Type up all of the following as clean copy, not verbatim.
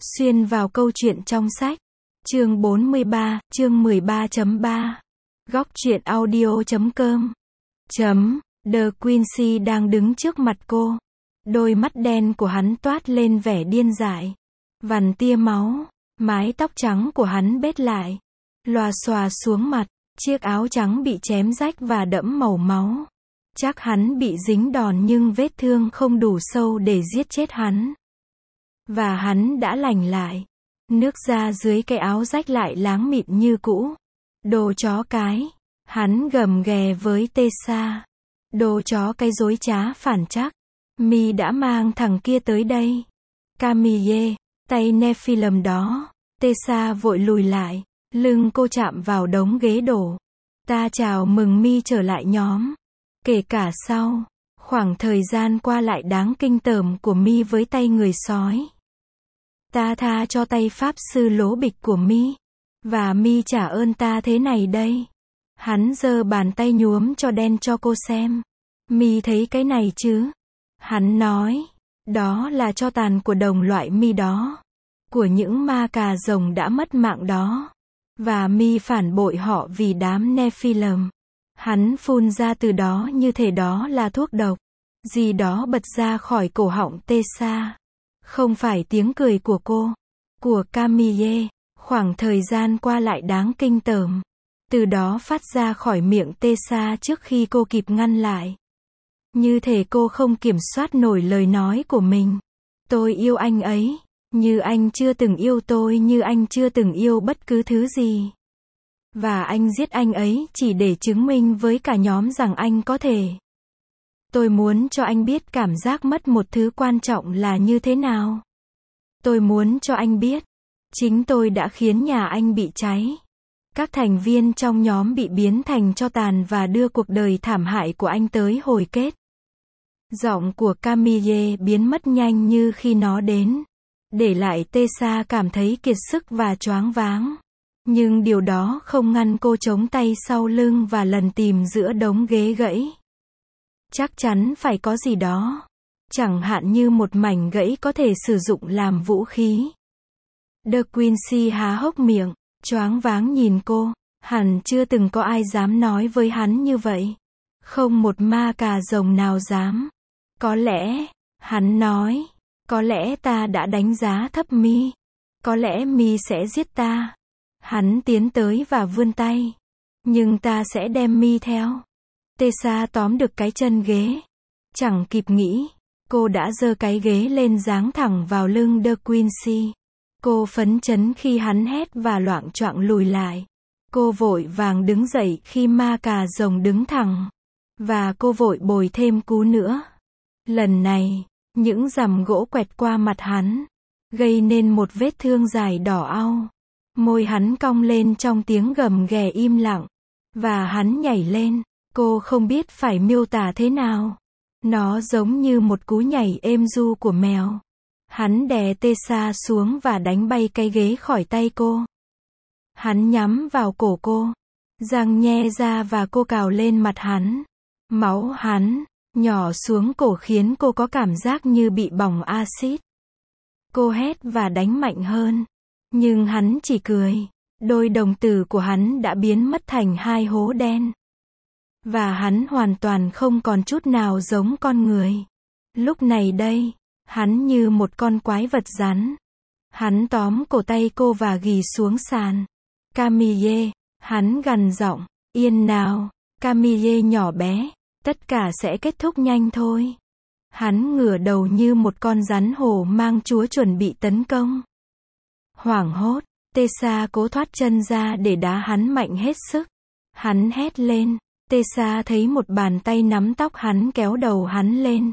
Xuyên vào câu chuyện trong sách. Chương 43, chương 13.3. Góc truyện audio.com. The Quincy đang đứng trước mặt cô. Đôi mắt đen của hắn toát lên vẻ điên dại. Vằn tia máu, mái tóc trắng của hắn bết lại, lòa xòa xuống mặt, chiếc áo trắng bị chém rách và đẫm màu máu. Chắc hắn bị dính đòn nhưng vết thương không đủ sâu để giết chết hắn. Và hắn đã lành lại. Nước da dưới cái áo rách lại láng mịn như cũ. Đồ chó cái. Hắn gầm ghè với Tessa. Đồ chó cái dối trá phản trắc. Mi đã mang thằng kia tới đây. Camille, tay Nephilim đó. Tessa vội lùi lại. Lưng cô chạm vào đống ghế đổ. Ta chào mừng Mi trở lại nhóm. Kể cả sau khoảng thời gian qua lại đáng kinh tởm của Mi với tay người sói. Ta tha cho tay pháp sư lố bịch của Mi. Và Mi trả ơn ta thế này đây. Hắn giơ bàn tay nhuốm cho đen cho cô xem. Mi thấy cái này chứ? Hắn nói. Đó là tro tàn của đồng loại Mi đó. Của những ma cà rồng đã mất mạng đó. Và Mi phản bội họ vì đám Nephilim. Hắn phun ra từ đó như thể đó là thuốc độc. Gì đó bật ra khỏi cổ họng Tessa. Không phải tiếng cười của cô, của Camille, khoảng thời gian qua lại đáng kinh tởm. Từ đó phát ra khỏi miệng Tessa trước khi cô kịp ngăn lại. Như thể cô không kiểm soát nổi lời nói của mình. Tôi yêu anh ấy, như anh chưa từng yêu tôi, như anh chưa từng yêu bất cứ thứ gì. Và anh giết anh ấy chỉ để chứng minh với cả nhóm rằng anh có thể. Tôi muốn cho anh biết cảm giác mất một thứ quan trọng là như thế nào. Tôi muốn cho anh biết. Chính tôi đã khiến nhà anh bị cháy. Các thành viên trong nhóm bị biến thành tro tàn và đưa cuộc đời thảm hại của anh tới hồi kết. Giọng của Camille biến mất nhanh như khi nó đến. Để lại Tessa cảm thấy kiệt sức và choáng váng. Nhưng điều đó không ngăn cô chống tay sau lưng và lần tìm giữa đống ghế gãy. Chắc chắn phải có gì đó. Chẳng hạn như một mảnh gãy có thể sử dụng làm vũ khí. The Quincy há hốc miệng, choáng váng nhìn cô. Hẳn chưa từng có ai dám nói với hắn như vậy. Không một ma cà rồng nào dám. Có lẽ, hắn nói, có lẽ ta đã đánh giá thấp Mi. Có lẽ Mi sẽ giết ta. Hắn tiến tới và vươn tay. Nhưng ta sẽ đem Mi theo. Tessa tóm được cái chân ghế. Chẳng kịp nghĩ. Cô đã giơ cái ghế lên giáng thẳng vào lưng The Quincy. Cô phấn chấn khi hắn hét và loạng choạng lùi lại. Cô vội vàng đứng dậy khi ma cà rồng đứng thẳng. Và cô vội bồi thêm cú nữa. Lần này, những rằm gỗ quẹt qua mặt hắn. Gây nên một vết thương dài đỏ au. Môi hắn cong lên trong tiếng gầm ghè im lặng. Và hắn nhảy lên. Cô không biết phải miêu tả thế nào. Nó giống như một cú nhảy êm ru của mèo. Hắn đè Tessa xuống và đánh bay cái ghế khỏi tay cô. Hắn nhắm vào cổ cô. Răng nhe ra và cô cào lên mặt hắn. Máu hắn nhỏ xuống cổ khiến cô có cảm giác như bị bỏng axit. Cô hét và đánh mạnh hơn. Nhưng hắn chỉ cười. Đôi đồng tử của hắn đã biến mất thành hai hố đen. Và hắn hoàn toàn không còn chút nào giống con người. Lúc này đây, hắn như một con quái vật rắn. Hắn tóm cổ tay cô và ghì xuống sàn. Camille, hắn gằn giọng, yên nào, Camille nhỏ bé, tất cả sẽ kết thúc nhanh thôi. Hắn ngửa đầu như một con rắn hổ mang chúa chuẩn bị tấn công. Hoảng hốt, Tessa cố thoát chân ra để đá hắn mạnh hết sức. Hắn hét lên. Tessa thấy một bàn tay nắm tóc hắn kéo đầu hắn lên.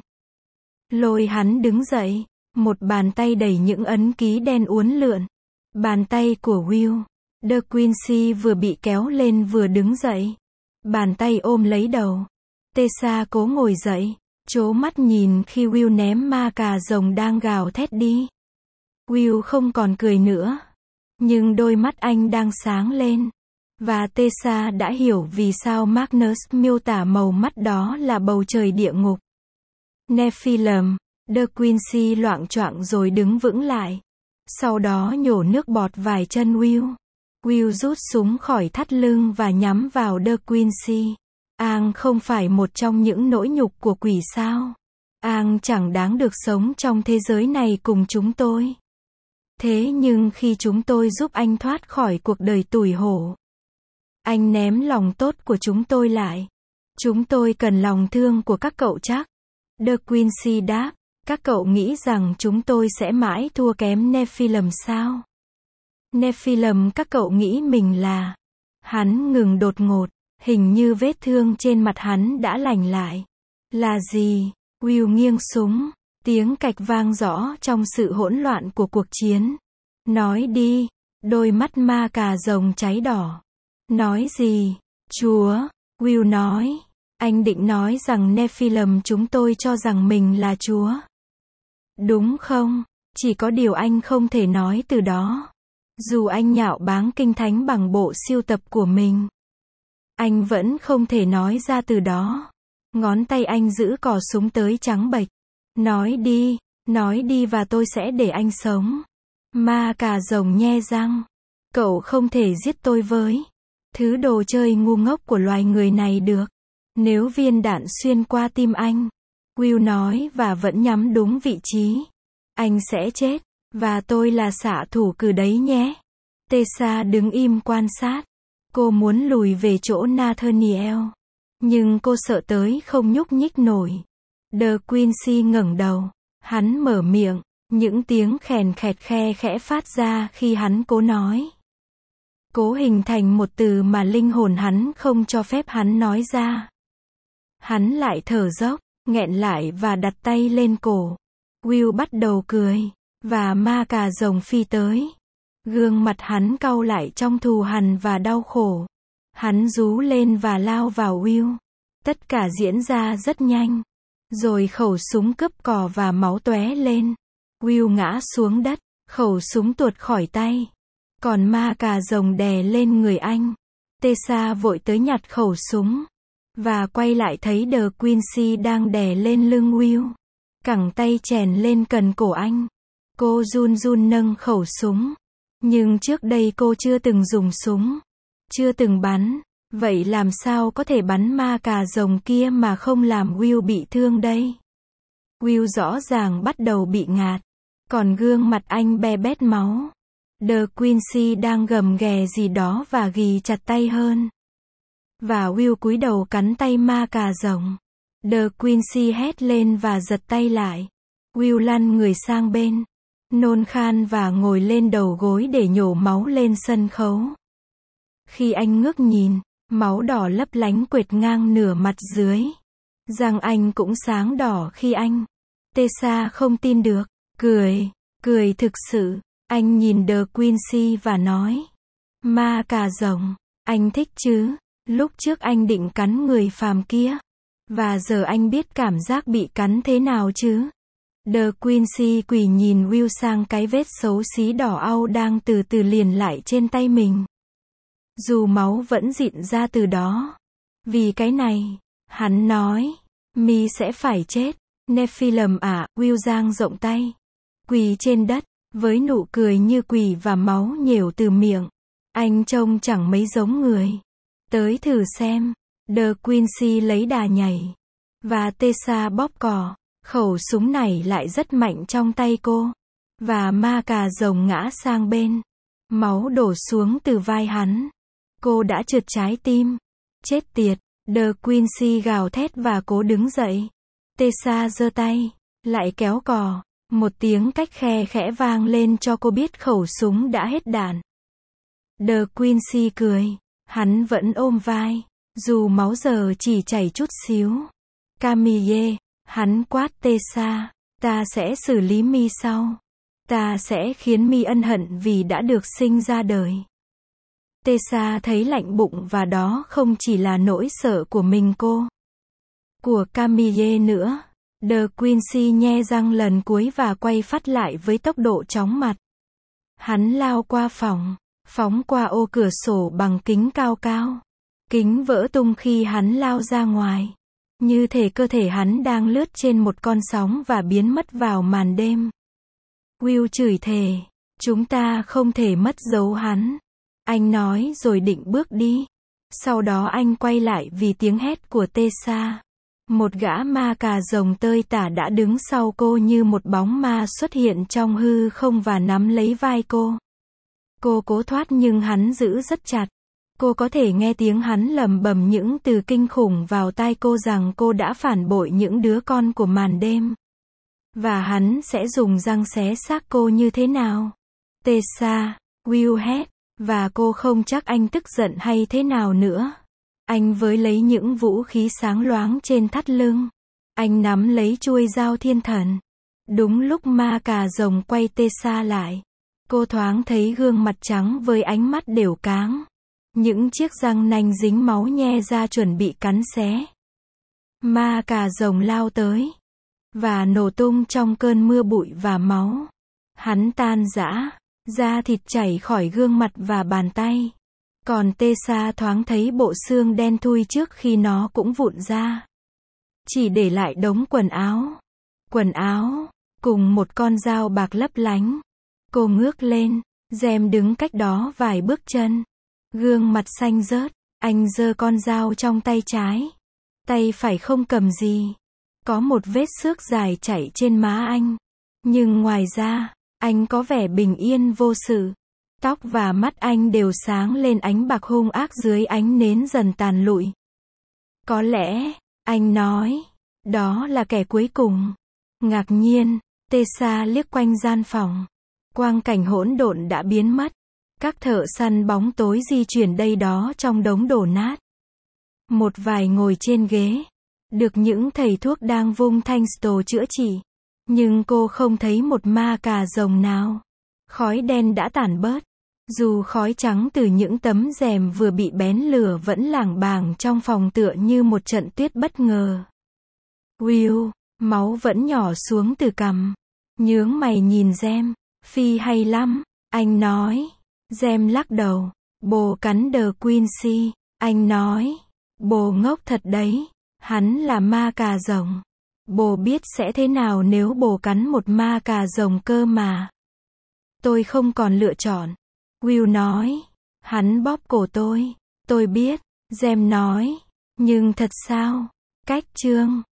Lôi hắn đứng dậy. Một bàn tay đầy những ấn ký đen uốn lượn. Bàn tay của Will. The Quincy vừa bị kéo lên vừa đứng dậy. Bàn tay ôm lấy đầu. Tessa cố ngồi dậy. Trố mắt nhìn khi Will ném ma cà rồng đang gào thét đi. Will không còn cười nữa. Nhưng đôi mắt anh đang sáng lên. Và Tessa đã hiểu vì sao Magnus miêu tả màu mắt đó là bầu trời địa ngục. Nephilim. The Quincy loạng choạng rồi đứng vững lại. Sau đó nhổ nước bọt vài chân Will. Will rút súng khỏi thắt lưng và nhắm vào De Quincy. Ang không phải một trong những nỗi nhục của quỷ sao? Ang chẳng đáng được sống trong thế giới này cùng chúng tôi. Thế nhưng khi chúng tôi giúp anh thoát khỏi cuộc đời tủi hổ, anh ném lòng tốt của chúng tôi lại. Chúng tôi cần lòng thương của các cậu chắc. De Quincy đáp, các cậu nghĩ rằng chúng tôi sẽ mãi thua kém Nephilim sao? Nephilim các cậu nghĩ mình là... Hắn ngừng đột ngột, hình như vết thương trên mặt hắn đã lành lại. Là gì? Will nghiêng súng, tiếng cạch vang rõ trong sự hỗn loạn của cuộc chiến. Nói đi, đôi mắt ma cà rồng cháy đỏ. Nói gì? Chúa, Will nói. Anh định nói rằng Nephilim chúng tôi cho rằng mình là Chúa. Đúng không? Chỉ có điều anh không thể nói từ đó. Dù anh nhạo báng kinh thánh bằng bộ sưu tập của mình, anh vẫn không thể nói ra từ đó. Ngón tay anh giữ cò súng tới trắng bệch. Nói đi và tôi sẽ để anh sống. Ma cà rồng nhe răng. Cậu không thể giết tôi với thứ đồ chơi ngu ngốc của loài người này được. Nếu viên đạn xuyên qua tim anh, Will nói và vẫn nhắm đúng vị trí, anh sẽ chết, và tôi là xạ thủ cử đấy nhé. Tessa đứng im quan sát. Cô muốn lùi về chỗ Nathaniel, nhưng cô sợ tới không nhúc nhích nổi. De Quincy ngẩng đầu. Hắn mở miệng, những tiếng khèn khẹt khe khẽ phát ra khi hắn cố nói. Cố hình thành một từ mà linh hồn hắn không cho phép hắn nói ra. Hắn lại thở dốc, nghẹn lại và đặt tay lên cổ. Will bắt đầu cười, và ma cà rồng phi tới. Gương mặt hắn cau lại trong thù hằn và đau khổ. Hắn rú lên và lao vào Will. Tất cả diễn ra rất nhanh. Rồi khẩu súng cướp cò và máu tóe lên. Will ngã xuống đất, khẩu súng tuột khỏi tay. Còn ma cà rồng đè lên người anh. Tessa vội tới nhặt khẩu súng. Và quay lại thấy De Quincy đang đè lên lưng Will. Cẳng tay chèn lên cần cổ anh. Cô run run nâng khẩu súng. Nhưng trước đây cô chưa từng dùng súng. Chưa từng bắn. Vậy làm sao có thể bắn ma cà rồng kia mà không làm Will bị thương đây? Will rõ ràng bắt đầu bị ngạt. Còn gương mặt anh be bét máu. De Quincy đang gầm ghè gì đó và ghì chặt tay hơn. Và Will cúi đầu cắn tay ma cà rồng. De Quincy hét lên và giật tay lại. Will lăn người sang bên, nôn khan và ngồi lên đầu gối để nhổ máu lên sân khấu. Khi anh ngước nhìn, máu đỏ lấp lánh quệt ngang nửa mặt dưới. Răng anh cũng sáng đỏ khi anh. Tessa không tin được, cười thực sự. Anh nhìn De Quincy và nói. Ma cà rồng, anh thích chứ? Lúc trước anh định cắn người phàm kia. Và giờ anh biết cảm giác bị cắn thế nào chứ? De Quincy quỳ nhìn Will sang cái vết xấu xí đỏ au đang từ từ liền lại trên tay mình. Dù máu vẫn rịn ra từ đó. Vì cái này, hắn nói, mi sẽ phải chết. Nephilim à, Will dang rộng tay. Quỳ trên đất, với nụ cười như quỷ và máu nhểu từ miệng. Anh trông chẳng mấy giống người. Tới thử xem. De Quincy lấy đà nhảy. Và Tessa bóp cò. Khẩu súng này lại rất mạnh trong tay cô. Và ma cà rồng ngã sang bên. Máu đổ xuống từ vai hắn. Cô đã trượt trái tim. Chết tiệt. De Quincy gào thét và cố đứng dậy. Tessa giơ tay, lại kéo cò. Một tiếng cách khe khẽ vang lên cho cô biết khẩu súng đã hết đạn. De Quincy cười. Hắn vẫn ôm vai. Dù máu giờ chỉ chảy chút xíu. Camille, hắn quát Tessa. Ta sẽ xử lý mi sau. Ta sẽ khiến mi ân hận vì đã được sinh ra đời. Tessa thấy lạnh bụng và đó không chỉ là nỗi sợ của mình cô. Của Camille nữa. De Quincy nhe răng lần cuối và quay phát lại với tốc độ chóng mặt. Hắn lao qua phòng, phóng qua ô cửa sổ bằng kính cao cao. Kính vỡ tung khi hắn lao ra ngoài. Như thể cơ thể hắn đang lướt trên một con sóng và biến mất vào màn đêm. Will chửi thề. Chúng ta không thể mất dấu hắn. Anh nói rồi định bước đi. Sau đó anh quay lại vì tiếng hét của Tessa. Một gã ma cà rồng tơi tả đã đứng sau cô như một bóng ma xuất hiện trong hư không và nắm lấy vai cô. Cô cố thoát nhưng hắn giữ rất chặt. Cô có thể nghe tiếng hắn lẩm bẩm những từ kinh khủng vào tai cô rằng cô đã phản bội những đứa con của màn đêm. Và hắn sẽ dùng răng xé xác cô như thế nào? Tessa, Will hét, và cô không chắc anh tức giận hay thế nào nữa. Anh với lấy những vũ khí sáng loáng trên thắt lưng. Anh nắm lấy chuôi dao thiên thần. Đúng lúc ma cà rồng quay Tessa lại. Cô thoáng thấy gương mặt trắng với ánh mắt đều cáng. Những chiếc răng nanh dính máu nhe ra chuẩn bị cắn xé. Ma cà rồng lao tới. Và nổ tung trong cơn mưa bụi và máu. Hắn tan rã. Da thịt chảy khỏi gương mặt và bàn tay. Còn Tessa thoáng thấy bộ xương đen thui trước khi nó cũng vụn ra. Chỉ để lại đống quần áo. Quần áo, cùng một con dao bạc lấp lánh. Cô ngước lên, Gem đứng cách đó vài bước chân. Gương mặt xanh rớt, anh giơ con dao trong tay trái. Tay phải không cầm gì. Có một vết xước dài chảy trên má anh. Nhưng ngoài ra, anh có vẻ bình yên vô sự. Tóc và mắt anh đều sáng lên ánh bạc hung ác dưới ánh nến dần tàn lụi. Có lẽ, anh nói, đó là kẻ cuối cùng. Ngạc nhiên, Tessa liếc quanh gian phòng. Quang cảnh hỗn độn đã biến mất. Các thợ săn bóng tối di chuyển đây đó trong đống đổ nát. Một vài ngồi trên ghế. Được những thầy thuốc đang vung thanh stồ chữa trị. Nhưng cô không thấy một ma cà rồng nào. Khói đen đã tản bớt. Dù khói trắng từ những tấm rèm vừa bị bén lửa vẫn lảng bảng trong phòng tựa như một trận tuyết bất ngờ. Will, máu vẫn nhỏ xuống từ cằm. Nhướng mày nhìn Gem. Phi hay lắm, anh nói. Gem lắc đầu. Bồ cắn The Quincy. Anh nói. Bồ ngốc thật đấy. Hắn là ma cà rồng. Bồ biết sẽ thế nào nếu bồ cắn một ma cà rồng cơ mà. Tôi không còn lựa chọn. Will nói. Hắn bóp cổ tôi. Tôi biết. Gem nói. Nhưng thật sao? Cách chương